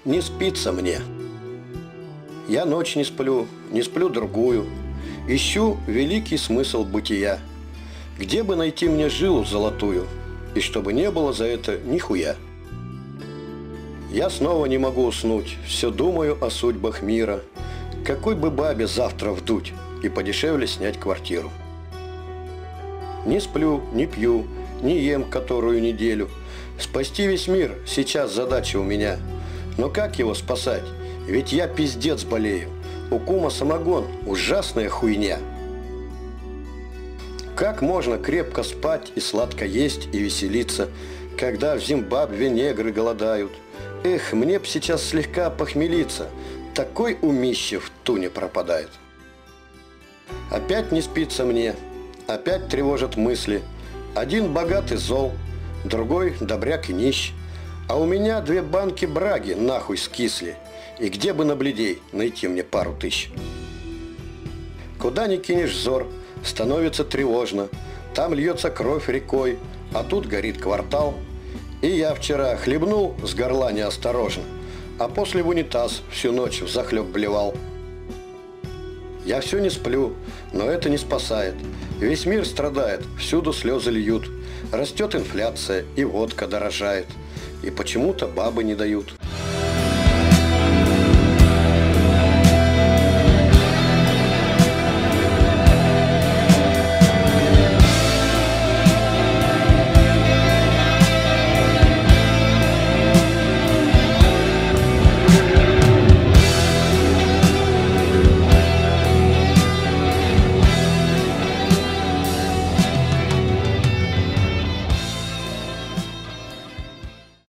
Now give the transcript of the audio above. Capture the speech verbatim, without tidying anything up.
не спится мне. Я ночь не сплю, не сплю другую, ищу великий смысл бытия. Где бы найти мне жилу золотую, и чтобы не было за это нихуя. Я снова не могу уснуть, все думаю о судьбах мира. Какой бы бабе завтра вдуть и подешевле снять квартиру. Не сплю, не пью, не ем которую неделю. Спасти весь мир сейчас задача у меня. Но как его спасать? Ведь я пиздец болею. У кума самогон, ужасная хуйня. Как можно крепко спать и сладко есть и веселиться, когда в Зимбабве негры голодают? Эх, мне б сейчас слегка похмелиться, такой умище в туне пропадает. Опять не спится мне, опять тревожат мысли. Один богатый зол, другой добряк и нищ. А у меня две банки браги нахуй скисли. И где бы набледей найти мне пару тысяч? Куда ни кинешь взор, становится тревожно. Там льется кровь рекой, а тут горит квартал. И я вчера хлебнул с горла неосторожно, а после в унитаз всю ночь взахлеб блевал. Я все не сплю, но это не спасает. Весь мир страдает, всюду слезы льют. Растет инфляция, и водка дорожает. И почему-то бабы не дают.